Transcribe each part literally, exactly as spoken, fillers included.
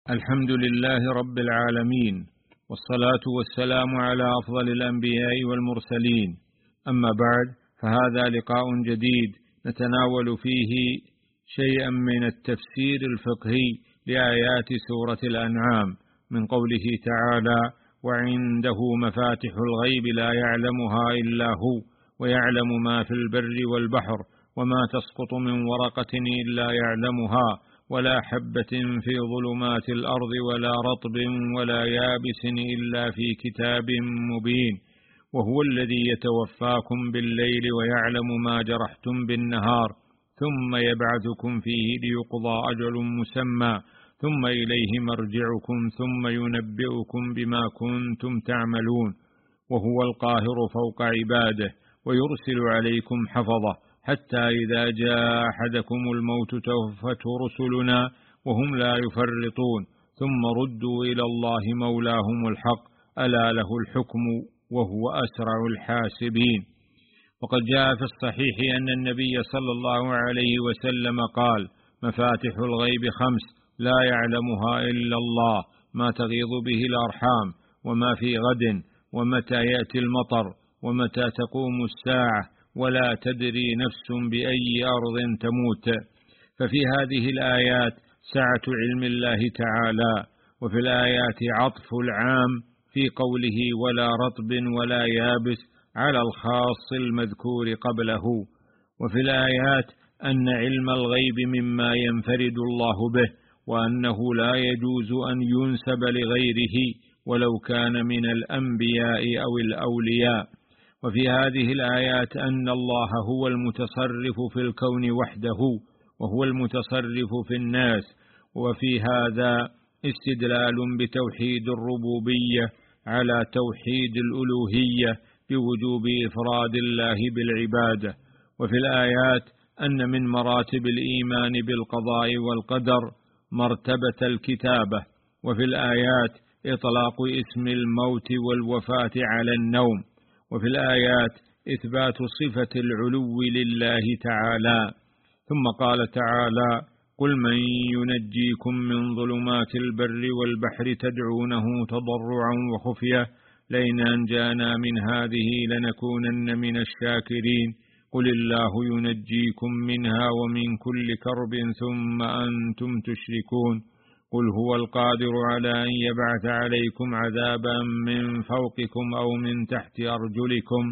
الحمد لله رب العالمين، والصلاة والسلام على أفضل الأنبياء والمرسلين. أما بعد، فهذا لقاء جديد نتناول فيه شيئا من التفسير الفقهي لآيات سورة الأنعام، من قوله تعالى: وعنده مفاتح الغيب لا يعلمها إلا هو ويعلم ما في البر والبحر وما تسقط من ورقة إلا يعلمها ولا حبة في ظلمات الأرض ولا رطب ولا يابس إلا في كتاب مبين. وهو الذي يتوفاكم بالليل ويعلم ما جرحتم بالنهار ثم يبعثكم فيه ليقضى أجل مسمى ثم إليه مرجعكم ثم ينبئكم بما كنتم تعملون. وهو القاهر فوق عباده ويرسل عليكم حفظة حتى إذا جاء أحدكم الموت توفته رسلنا وهم لا يفرطون ثم ردوا إلى الله مولاهم الحق ألا له الحكم وهو أسرع الحاسبين. وقد جاء في الصحيح أن النبي صلى الله عليه وسلم قال: مفاتح الغيب خمس لا يعلمها إلا الله، ما تغيض به الأرحام وما في غد ومتى يأتي المطر ومتى تقوم الساعة ولا تدري نفس بأي أرض تموت. ففي هذه الآيات سعة علم الله تعالى، وفي الآيات عطف العام في قوله ولا رطب ولا يابس على الخاص المذكور قبله. وفي الآيات أن علم الغيب مما ينفرد الله به، وأنه لا يجوز أن ينسب لغيره ولو كان من الأنبياء أو الأولياء. وفي هذه الآيات أن الله هو المتصرف في الكون وحده وهو المتصرف في الناس. وفي هذا استدلال بتوحيد الربوبية على توحيد الألوهية بوجوب إفراد الله بالعبادة. وفي الآيات أن من مراتب الإيمان بالقضاء والقدر مرتبة الكتابة. وفي الآيات إطلاق اسم الموت والوفاة على النوم. وفي الآيات إثبات صفة العلو لله تعالى. ثم قال تعالى: قل من ينجيكم من ظلمات البر والبحر تدعونه تضرعا وخفية لئن أنجانا من هذه لنكونن من الشاكرين قل الله ينجيكم منها ومن كل كرب ثم أنتم تشركون قل هو القادر على أن يبعث عليكم عذابا من فوقكم أو من تحت أرجلكم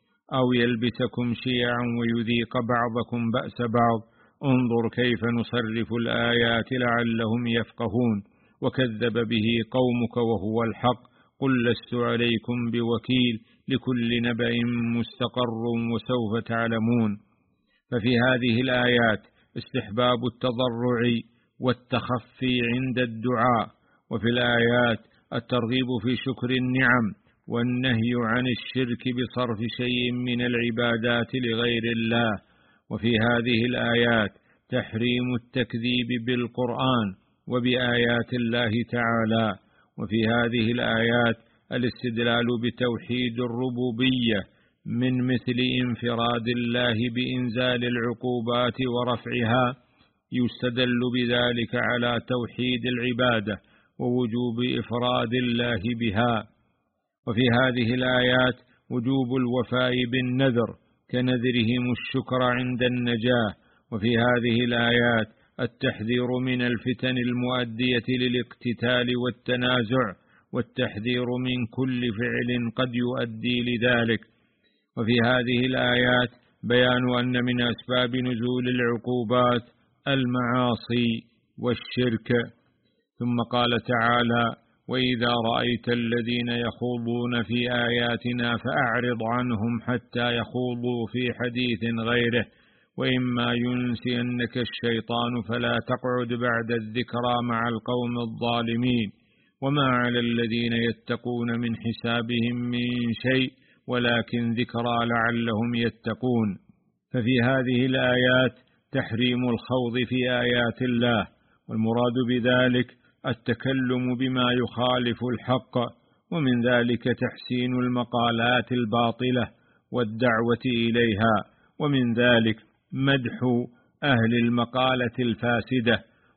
أو يلبسكم شيعا ويذيق بعضكم بأس بعض انظر كيف نصرف الآيات لعلهم يفقهون وكذب به قومك وهو الحق قل لست عليكم بوكيل لكل نبأ مستقر وسوف تعلمون. ففي هذه الآيات استحباب التضرع والتخفي عند الدعاء. وفي الآيات الترغيب في شكر النعم والنهي عن الشرك بصرف شيء من العبادات لغير الله. وفي هذه الآيات تحريم التكذيب بالقرآن وبآيات الله تعالى. وفي هذه الآيات الاستدلال بتوحيد الربوبية من مثل انفراد الله بإنزال العقوبات ورفعها يستدل بذلك على توحيد العبادة ووجوب إفراد الله بها. وفي هذه الآيات وجوب الوفاء بالنذر كنذرهم الشكر عند النجاة. وفي هذه الآيات التحذير من الفتن المؤدية للاقتتال والتنازع والتحذير من كل فعل قد يؤدي لذلك. وفي هذه الآيات بيان أن من أسباب نزول العقوبات المعاصي والشرك. ثم قال تعالى: وإذا رأيت الذين يخوضون في آياتنا فأعرض عنهم حتى يخوضوا في حديث غيره وإما ينسينك الشيطان فلا تقعد بعد الذكرى مع القوم الظالمين وما على الذين يتقون من حسابهم من شيء ولكن ذكرى لعلهم يتقون. ففي هذه الآيات تحريم الخوض في آيات الله، والمراد بذلك التكلم بما يخالف الحق، ومن ذلك تحسين المقالات الباطلة والدعوة إليها، ومن ذلك مدح أهل المقالة الفاسدة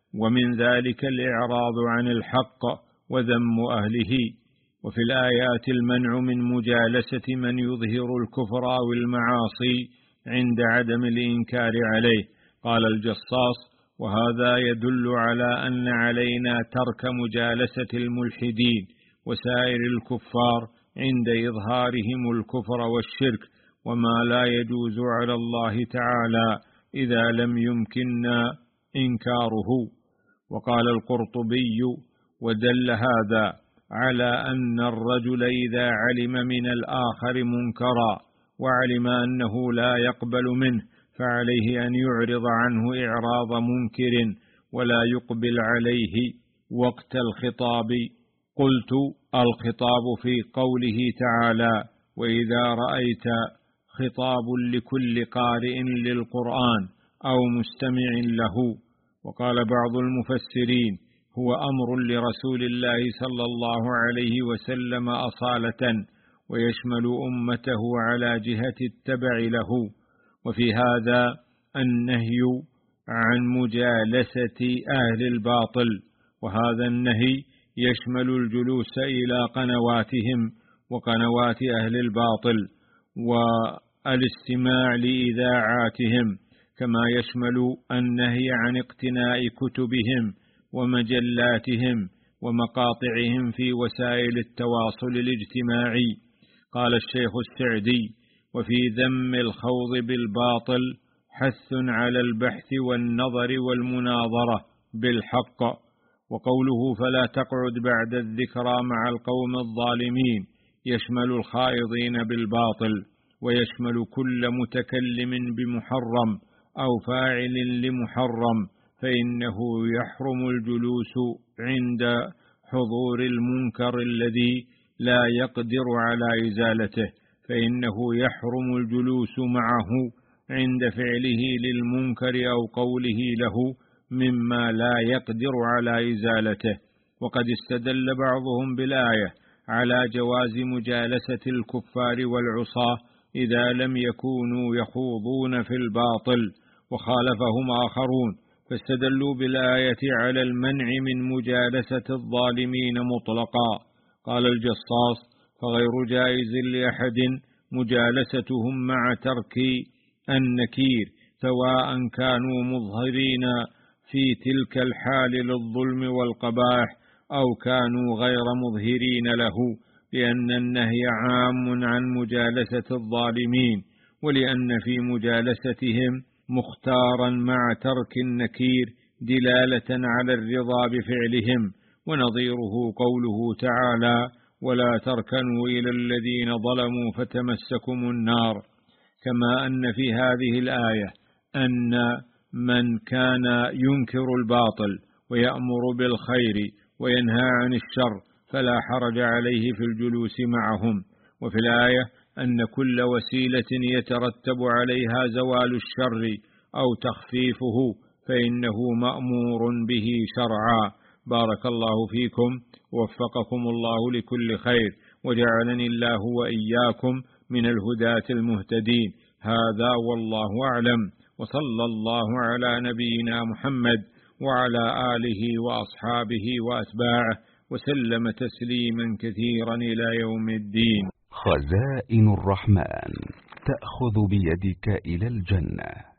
ومن ذلك الإعراض عن الحق وذم أهله. وفي الآيات المنع من مجالسة من يظهر الكفر أو المعاصي عند عدم الإنكار عليه. قال الجصاص: وهذا يدل على أن علينا ترك مجالسة الملحدين وسائر الكفار عند إظهارهم الكفر والشرك، وما لا يجوز على الله تعالى إذا لم يمكننا إنكاره. وقال القرطبي: ودل هذا على أن الرجل إذا علم من الآخر منكرا وعلم أنه لا يقبل منه فعليه أن يعرض عنه إعراض منكر ولا يقبل عليه وقت الخطاب. قلت: الخطاب في قوله تعالى: وإذا رأيت خطاب لكل قارئ للقرآن أو مستمع له. وقال بعض المفسرين: هو أمر لرسول الله صلى الله عليه وسلم أصالة، ويشمل أمته على جهة التبع له. وفي هذا النهي عن مجالسة أهل الباطل، وهذا النهي يشمل الجلوس إلى قنواتهم وقنوات أهل الباطل والاستماع لإذاعاتهم، كما يشمل النهي عن اقتناء كتبهم ومجلاتهم ومقاطعهم في وسائل التواصل الاجتماعي. قال الشيخ السعدي: وفي ذم الخوض بالباطل حث على البحث والنظر والمناظرة بالحق. وقوله: فلا تقعد بعد الذكرى مع القوم الظالمين، يشمل الخائضين بالباطل، ويشمل كل متكلم بمحرم أو فاعل لمحرم، فإنه يحرم الجلوس عند حضور المنكر الذي لا يقدر على إزالته، فإنه يحرم الجلوس معه عند فعله للمنكر أو قوله له مما لا يقدر على إزالته. وقد استدل بعضهم بالآية على جواز مجالسة الكفار والعصاة إذا لم يكونوا يخوضون في الباطل، وخالفهم آخرون فاستدلوا بالآية على المنع من مجالسة الظالمين مطلقا. قال الجصاص: فغير جائز لأحد مجالستهم مع ترك النكير، سواء كانوا مظهرين في تلك الحال للظلم والقباح أو كانوا غير مظهرين له، لأن النهي عام عن مجالسة الظالمين، ولأن في مجالستهم مختارا مع ترك النكير دلالة على الرضا بفعلهم. ونظيره قوله تعالى: ولا تركنوا إلى الذين ظلموا فتمسكم النار. كما أن في هذه الآية أن من كان ينكر الباطل ويأمر بالخير وينهى عن الشر فلا حرج عليه في الجلوس معهم. وفي الآية أن كل وسيلة يترتب عليها زوال الشر أو تخفيفه فإنه مأمور به شرعا. بارك الله فيكم، ووفقكم الله لكل خير، وجعلني الله وإياكم من الهداة المهتدين. هذا والله أعلم، وصلى الله على نبينا محمد وعلى آله وأصحابه وأتباعه وسلم تسليما كثيرا إلى يوم الدين. خزائن الرحمن تأخذ بيدك إلى الجنة.